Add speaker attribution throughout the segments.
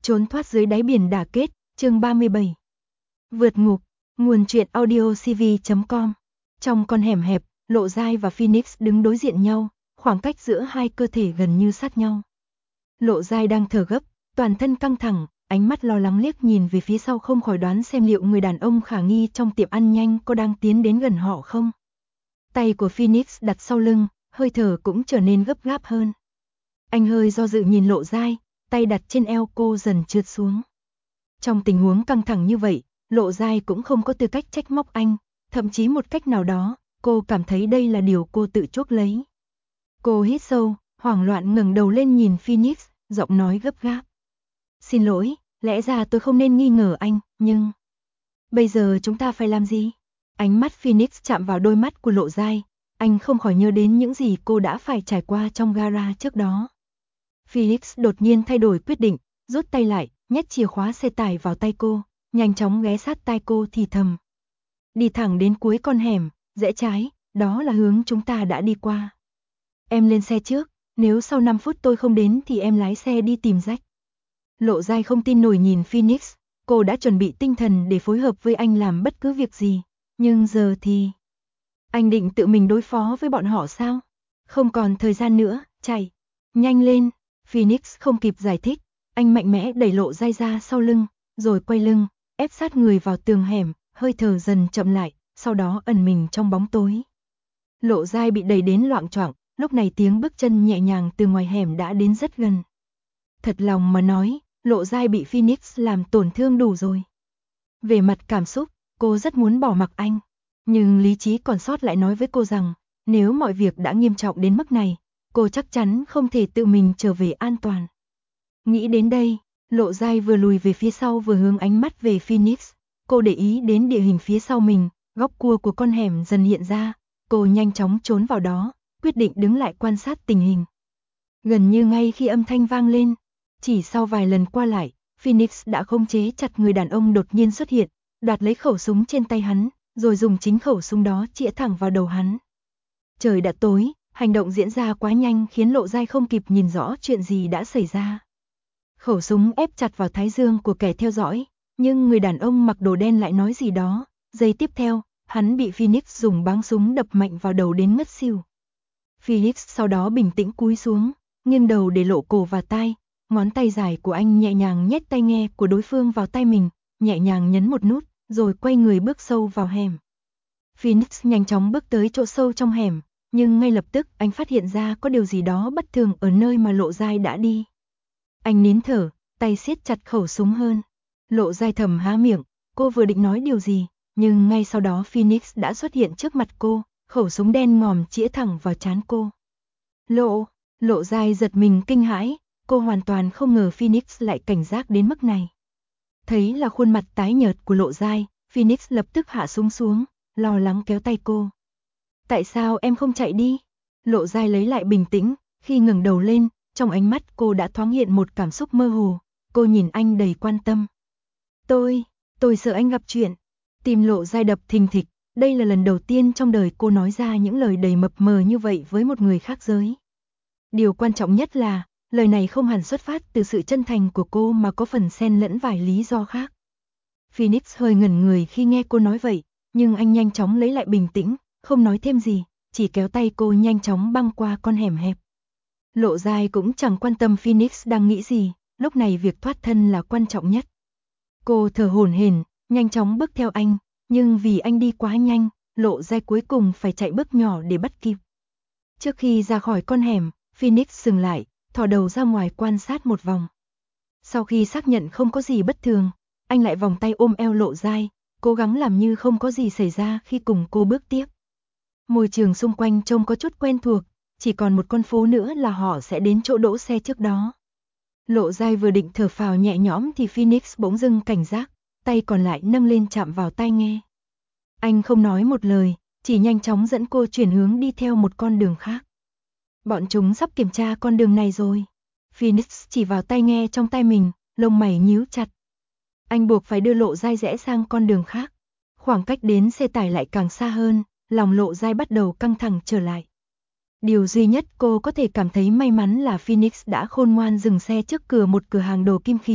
Speaker 1: Trốn thoát dưới đáy biển đả kết, chương 37. Vượt ngục, nguồn truyện audio cv.com. Trong con hẻm hẹp, Lộ Giai và Phoenix đứng đối diện nhau, khoảng cách giữa hai cơ thể gần như sát nhau. Lộ Giai đang thở gấp, toàn thân căng thẳng, ánh mắt lo lắng liếc nhìn về phía sau không khỏi đoán xem liệu người đàn ông khả nghi trong tiệm ăn nhanh có đang tiến đến gần họ không. Tay của Phoenix đặt sau lưng, hơi thở cũng trở nên gấp gáp hơn. Anh hơi do dự nhìn Lộ Giai, tay đặt trên eo cô dần trượt xuống. Trong tình huống căng thẳng như vậy, Lộ Giai cũng không có tư cách trách móc anh, thậm chí một cách nào đó, cô cảm thấy đây là điều cô tự chuốc lấy. Cô hít sâu, hoảng loạn ngẩng đầu lên nhìn Phoenix, giọng nói gấp gáp. Xin lỗi, lẽ ra tôi không nên nghi ngờ anh, nhưng... Bây giờ chúng ta phải làm gì? Ánh mắt Phoenix chạm vào đôi mắt của Lộ Giai, anh không khỏi nhớ đến những gì cô đã phải trải qua trong gara trước đó. Phoenix đột nhiên thay đổi quyết định, rút tay lại, nhét chìa khóa xe tải vào tay cô, nhanh chóng ghé sát tai cô thì thầm. Đi thẳng đến cuối con hẻm, rẽ trái, đó là hướng chúng ta đã đi qua. Em lên xe trước, nếu sau 5 phút tôi không đến thì em lái xe đi tìm Jack. Lộ Giai không tin nổi nhìn Phoenix, cô đã chuẩn bị tinh thần để phối hợp với anh làm bất cứ việc gì, nhưng giờ thì... Anh định tự mình đối phó với bọn họ sao? Không còn thời gian nữa, chạy, nhanh lên. Phoenix không kịp giải thích, anh mạnh mẽ đẩy Lộ Giai ra sau lưng, rồi quay lưng, ép sát người vào tường hẻm, hơi thở dần chậm lại, sau đó ẩn mình trong bóng tối. Lộ Giai bị đẩy đến loạng choạng, lúc này tiếng bước chân nhẹ nhàng từ ngoài hẻm đã đến rất gần. Thật lòng mà nói, Lộ Giai bị Phoenix làm tổn thương đủ rồi. Về mặt cảm xúc, cô rất muốn bỏ mặc anh, nhưng lý trí còn sót lại nói với cô rằng, nếu mọi việc đã nghiêm trọng đến mức này, cô chắc chắn không thể tự mình trở về an toàn. Nghĩ đến đây, Lộ Giai vừa lùi về phía sau vừa hướng ánh mắt về Phoenix. Cô để ý đến địa hình phía sau mình, góc cua của con hẻm dần hiện ra. Cô nhanh chóng trốn vào đó, quyết định đứng lại quan sát tình hình. Gần như ngay khi âm thanh vang lên, chỉ sau vài lần qua lại, Phoenix đã khống chế chặt người đàn ông đột nhiên xuất hiện, đoạt lấy khẩu súng trên tay hắn, rồi dùng chính khẩu súng đó chĩa thẳng vào đầu hắn. Trời đã tối. Hành động diễn ra quá nhanh khiến Lộ Giai không kịp nhìn rõ chuyện gì đã xảy ra. Khẩu súng ép chặt vào thái dương của kẻ theo dõi, nhưng người đàn ông mặc đồ đen lại nói gì đó. Giây tiếp theo, hắn bị Phoenix dùng báng súng đập mạnh vào đầu đến ngất xỉu. Phoenix sau đó bình tĩnh cúi xuống, nghiêng đầu để lộ cổ và tai. Ngón tay dài của anh nhẹ nhàng nhét tai nghe của đối phương vào tay mình, nhẹ nhàng nhấn một nút, rồi quay người bước sâu vào hẻm. Phoenix nhanh chóng bước tới chỗ sâu trong hẻm. Nhưng ngay lập tức anh phát hiện ra có điều gì đó bất thường ở nơi mà Lộ Giai đã đi. Anh nín thở, tay siết chặt khẩu súng hơn. Lộ Giai thầm há miệng, cô vừa định nói điều gì, nhưng ngay sau đó Phoenix đã xuất hiện trước mặt cô, khẩu súng đen ngòm chĩa thẳng vào trán cô. Lộ Giai giật mình kinh hãi, cô hoàn toàn không ngờ Phoenix lại cảnh giác đến mức này. Thấy là khuôn mặt tái nhợt của Lộ Giai, Phoenix lập tức hạ súng xuống, lo lắng kéo tay cô. Tại sao em không chạy đi? Lộ Giai lấy lại bình tĩnh, khi ngẩng đầu lên, trong ánh mắt cô đã thoáng hiện một cảm xúc mơ hồ, cô nhìn anh đầy quan tâm. Tôi sợ anh gặp chuyện. Tim Lộ Giai đập thình thịch, đây là lần đầu tiên trong đời cô nói ra những lời đầy mập mờ như vậy với một người khác giới. Điều quan trọng nhất là, lời này không hẳn xuất phát từ sự chân thành của cô mà có phần xen lẫn vài lý do khác. Phoenix hơi ngẩn người khi nghe cô nói vậy, nhưng anh nhanh chóng lấy lại bình tĩnh. Không nói thêm gì, chỉ kéo tay cô nhanh chóng băng qua con hẻm hẹp. Lộ Giai cũng chẳng quan tâm Phoenix đang nghĩ gì, lúc này việc thoát thân là quan trọng nhất. Cô thở hổn hển, nhanh chóng bước theo anh, nhưng vì anh đi quá nhanh, Lộ Giai cuối cùng phải chạy bước nhỏ để bắt kịp. Trước khi ra khỏi con hẻm, Phoenix dừng lại, thò đầu ra ngoài quan sát một vòng. Sau khi xác nhận không có gì bất thường, anh lại vòng tay ôm eo Lộ Giai, cố gắng làm như không có gì xảy ra khi cùng cô bước tiếp. Môi trường xung quanh trông có chút quen thuộc, chỉ còn một con phố nữa là họ sẽ đến chỗ đỗ xe trước đó. Lộ Giai vừa định thở phào nhẹ nhõm thì Phoenix bỗng dưng cảnh giác, tay còn lại nâng lên chạm vào tai nghe. Anh không nói một lời, chỉ nhanh chóng dẫn cô chuyển hướng đi theo một con đường khác. Bọn chúng sắp kiểm tra con đường này rồi. Phoenix chỉ vào tai nghe trong tay mình, lông mày nhíu chặt. Anh buộc phải đưa Lộ Giai rẽ sang con đường khác. Khoảng cách đến xe tải lại càng xa hơn. Lòng Lộ Giai bắt đầu căng thẳng trở lại. Điều duy nhất cô có thể cảm thấy may mắn là Phoenix đã khôn ngoan dừng xe trước cửa một cửa hàng đồ kim khí,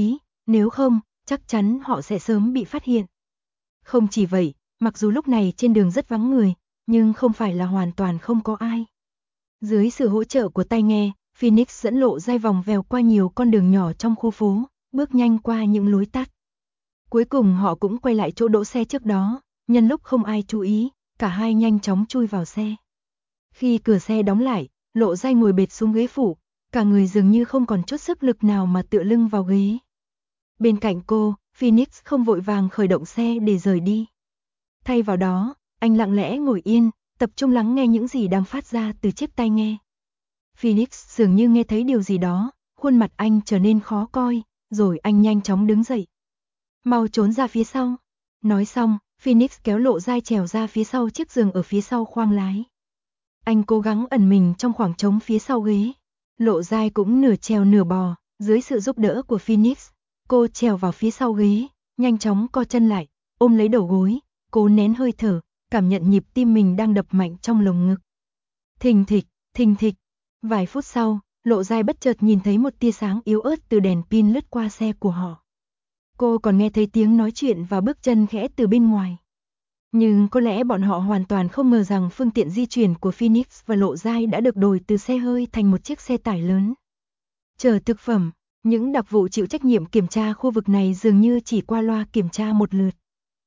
Speaker 1: nếu không, chắc chắn họ sẽ sớm bị phát hiện. Không chỉ vậy, mặc dù lúc này trên đường rất vắng người, nhưng không phải là hoàn toàn không có ai. Dưới sự hỗ trợ của tai nghe, Phoenix dẫn Lộ Giai vòng vèo qua nhiều con đường nhỏ trong khu phố, bước nhanh qua những lối tắt. Cuối cùng họ cũng quay lại chỗ đỗ xe trước đó, nhân lúc không ai chú ý, cả hai nhanh chóng chui vào xe. Khi cửa xe đóng lại, Lộ Giai ngồi bệt xuống ghế phụ, cả người dường như không còn chút sức lực nào mà tựa lưng vào ghế. Bên cạnh cô, Phoenix không vội vàng khởi động xe để rời đi. Thay vào đó, anh lặng lẽ ngồi yên, tập trung lắng nghe những gì đang phát ra từ chiếc tai nghe. Phoenix dường như nghe thấy điều gì đó, khuôn mặt anh trở nên khó coi, rồi anh nhanh chóng đứng dậy. Mau trốn ra phía sau. Nói xong, Phoenix kéo Lộ Giai trèo ra phía sau chiếc giường ở phía sau khoang lái. Anh cố gắng ẩn mình trong khoảng trống phía sau ghế. Lộ Giai cũng nửa trèo nửa bò, dưới sự giúp đỡ của Phoenix. Cô trèo vào phía sau ghế, nhanh chóng co chân lại, ôm lấy đầu gối, cố nén hơi thở, cảm nhận nhịp tim mình đang đập mạnh trong lồng ngực. Thình thịch, thình thịch. Vài phút sau, Lộ Giai bất chợt nhìn thấy một tia sáng yếu ớt từ đèn pin lướt qua xe của họ. Cô còn nghe thấy tiếng nói chuyện và bước chân khẽ từ bên ngoài. Nhưng có lẽ bọn họ hoàn toàn không ngờ rằng phương tiện di chuyển của Phoenix và Lộ Giai đã được đổi từ xe hơi thành một chiếc xe tải lớn. Chở thực phẩm, những đặc vụ chịu trách nhiệm kiểm tra khu vực này dường như chỉ qua loa kiểm tra một lượt.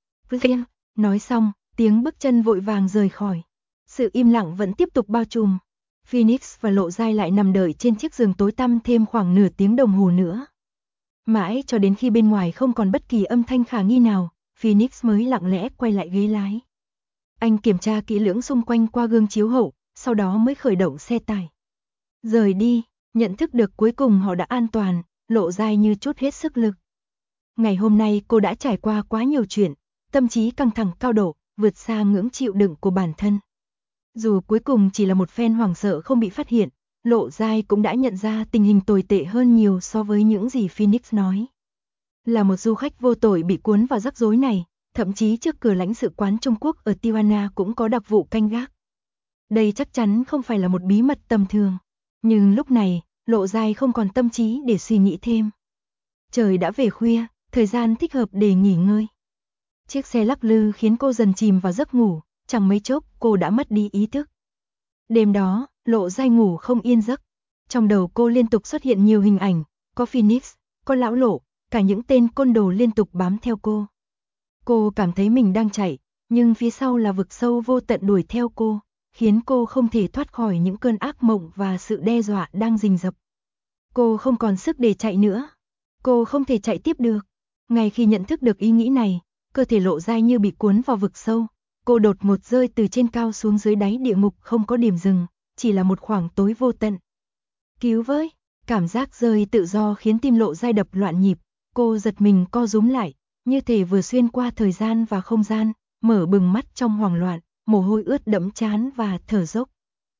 Speaker 1: Nói xong, tiếng bước chân vội vàng rời khỏi. Sự im lặng vẫn tiếp tục bao trùm. Phoenix và Lộ Giai lại nằm đợi trên chiếc giường tối tăm thêm khoảng nửa tiếng đồng hồ nữa. Mãi cho đến khi bên ngoài không còn bất kỳ âm thanh khả nghi nào, Phoenix mới lặng lẽ quay lại ghế lái. Anh kiểm tra kỹ lưỡng xung quanh qua gương chiếu hậu, sau đó mới khởi động xe tải. Rời đi, nhận thức được cuối cùng họ đã an toàn, Lộ Giai như trút hết sức lực. Ngày hôm nay cô đã trải qua quá nhiều chuyện, tâm trí căng thẳng cao độ, vượt xa ngưỡng chịu đựng của bản thân. Dù cuối cùng chỉ là một phen hoảng sợ không bị phát hiện, Lộ Giai cũng đã nhận ra tình hình tồi tệ hơn nhiều so với những gì Phoenix nói. Là một du khách vô tội bị cuốn vào rắc rối này, thậm chí trước cửa lãnh sự quán Trung Quốc ở Tijuana cũng có đặc vụ canh gác. Đây chắc chắn không phải là một bí mật tầm thường, nhưng lúc này, Lộ Giai không còn tâm trí để suy nghĩ thêm. Trời đã về khuya, thời gian thích hợp để nghỉ ngơi. Chiếc xe lắc lư khiến cô dần chìm vào giấc ngủ, chẳng mấy chốc cô đã mất đi ý thức. Đêm đó, Lộ Giai ngủ không yên giấc. Trong đầu cô liên tục xuất hiện nhiều hình ảnh, có Phoenix, có lão Lộ, cả những tên côn đồ liên tục bám theo cô. Cô cảm thấy mình đang chạy, nhưng phía sau là vực sâu vô tận đuổi theo cô, khiến cô không thể thoát khỏi những cơn ác mộng và sự đe dọa đang rình rập. Cô không còn sức để chạy nữa. Cô không thể chạy tiếp được. Ngay khi nhận thức được ý nghĩ này, cơ thể Lộ Giai như bị cuốn vào vực sâu. Cô đột ngột rơi từ trên cao xuống dưới đáy địa ngục không có điểm dừng, chỉ là một khoảng tối vô tận. Cứu với, cảm giác rơi tự do khiến tim Lộ Giai đập loạn nhịp, cô giật mình co rúm lại, như thể vừa xuyên qua thời gian và không gian, mở bừng mắt trong hoảng loạn, mồ hôi ướt đẫm trán và thở dốc.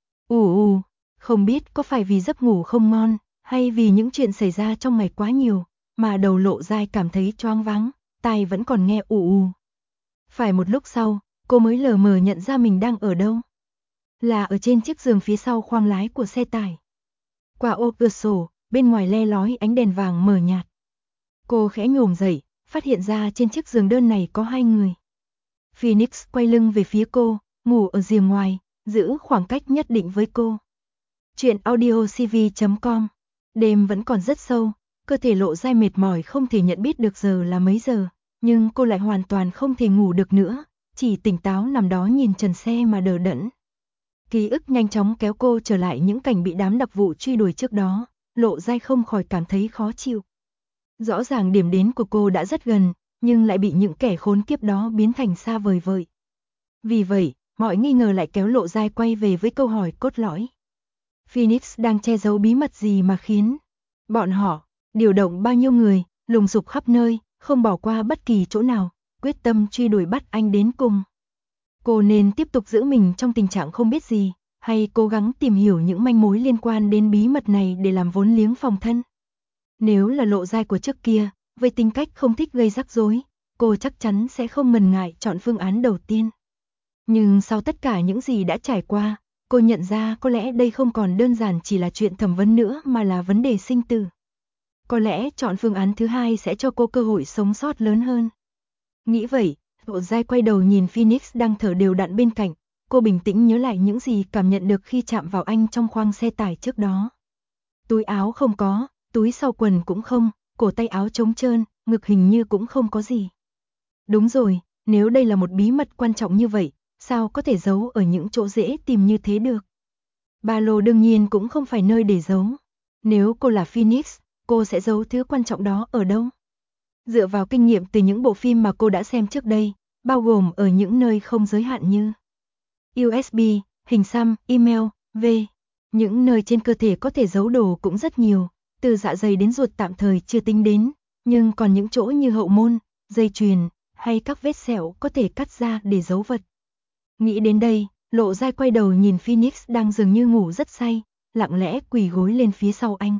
Speaker 1: Không biết có phải vì giấc ngủ không ngon, hay vì những chuyện xảy ra trong ngày quá nhiều, mà đầu Lộ Giai cảm thấy choáng váng, tai vẫn còn nghe Phải một lúc sau, cô mới lờ mờ nhận ra mình đang ở đâu. Là ở trên chiếc giường phía sau khoang lái của xe tải. Qua ô cửa sổ, bên ngoài le lói ánh đèn vàng mờ nhạt. Cô khẽ nhổm dậy, phát hiện ra trên chiếc giường đơn này có hai người. Phoenix quay lưng về phía cô, ngủ ở rìa ngoài, giữ khoảng cách nhất định với cô. Chuyện audiocv.com. Đêm vẫn còn rất sâu, cơ thể Lộ Giai mệt mỏi không thể nhận biết được giờ là mấy giờ, nhưng cô lại hoàn toàn không thể ngủ được nữa, chỉ tỉnh táo nằm đó nhìn trần xe mà đờ đẫn. Ký ức nhanh chóng kéo cô trở lại những cảnh bị đám đặc vụ truy đuổi trước đó, Lộ Giai không khỏi cảm thấy khó chịu. Rõ ràng điểm đến của cô đã rất gần, nhưng lại bị những kẻ khốn kiếp đó biến thành xa vời vợi. Vì vậy, mọi nghi ngờ lại kéo Lộ Giai quay về với câu hỏi cốt lõi. Phoenix đang che giấu bí mật gì mà khiến bọn họ điều động bao nhiêu người, lùng sục khắp nơi, không bỏ qua bất kỳ chỗ nào, quyết tâm truy đuổi bắt anh đến cùng. Cô nên tiếp tục giữ mình trong tình trạng không biết gì, hay cố gắng tìm hiểu những manh mối liên quan đến bí mật này để làm vốn liếng phòng thân. Nếu là Lộ Giai của trước kia, với tính cách không thích gây rắc rối, cô chắc chắn sẽ không ngần ngại chọn phương án đầu tiên. Nhưng sau tất cả những gì đã trải qua, cô nhận ra có lẽ đây không còn đơn giản chỉ là chuyện thẩm vấn nữa mà là vấn đề sinh tử. Có lẽ chọn phương án thứ hai sẽ cho cô cơ hội sống sót lớn hơn. Nghĩ vậy, Lộ Giai quay đầu nhìn Phoenix đang thở đều đặn bên cạnh, cô bình tĩnh nhớ lại những gì cảm nhận được khi chạm vào anh trong khoang xe tải trước đó. Túi áo không có, túi sau quần cũng không, cổ tay áo trống trơn, ngực hình như cũng không có gì. Đúng rồi, nếu đây là một bí mật quan trọng như vậy, sao có thể giấu ở những chỗ dễ tìm như thế được? Ba lô đương nhiên cũng không phải nơi để giấu. Nếu cô là Phoenix, cô sẽ giấu thứ quan trọng đó ở đâu? Dựa vào kinh nghiệm từ những bộ phim mà cô đã xem trước đây, bao gồm ở những nơi không giới hạn như USB, hình xăm, email, những nơi trên cơ thể có thể giấu đồ cũng rất nhiều, từ dạ dày đến ruột tạm thời chưa tính đến, nhưng còn những chỗ như hậu môn, dây chuyền, hay các vết sẹo có thể cắt ra để giấu vật. Nghĩ đến đây, Lộ Giai quay đầu nhìn Phoenix đang dường như ngủ rất say, lặng lẽ quỳ gối lên phía sau anh.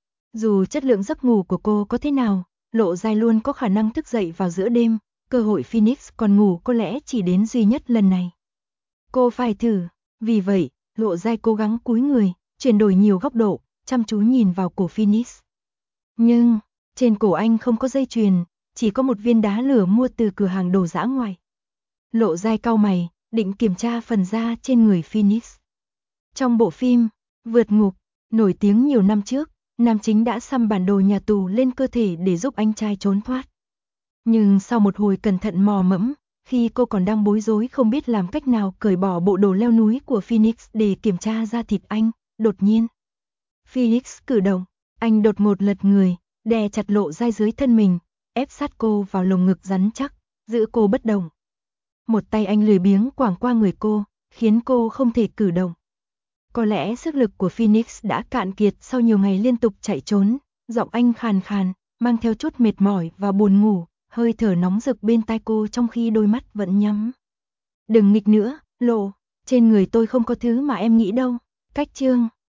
Speaker 1: Dù chất lượng giấc ngủ của cô có thế nào, Lộ Giai luôn có khả năng thức dậy vào giữa đêm, cơ hội Phoenix còn ngủ có lẽ chỉ đến duy nhất lần này. Cô phải thử, vì vậy, Lộ Giai cố gắng cúi người, chuyển đổi nhiều góc độ, chăm chú nhìn vào cổ Phoenix. Nhưng, trên cổ anh không có dây chuyền, chỉ có một viên đá lửa mua từ cửa hàng đồ dã ngoại. Lộ Giai cau mày, định kiểm tra phần da trên người Phoenix. Trong bộ phim Vượt Ngục, nổi tiếng nhiều năm trước, nam chính đã xăm bản đồ nhà tù lên cơ thể để giúp anh trai trốn thoát. Nhưng sau một hồi cẩn thận mò mẫm, khi cô còn đang bối rối không biết làm cách nào cởi bỏ bộ đồ leo núi của Phoenix để kiểm tra da thịt anh, đột nhiên Phoenix cử động, anh đột ngột lật người, đè chặt Lộ Giai dưới thân mình, ép sát cô vào lồng ngực rắn chắc, giữ cô bất động. Một tay anh lười biếng quàng qua người cô, khiến cô không thể cử động. Có lẽ sức lực của Phoenix đã cạn kiệt sau nhiều ngày liên tục chạy trốn, giọng anh khàn khàn, mang theo chút mệt mỏi và buồn ngủ, hơi thở nóng rực bên tai cô trong khi đôi mắt vẫn nhắm. Đừng nghịch nữa, Lộ, trên người tôi không có thứ mà em nghĩ đâu. Cách chương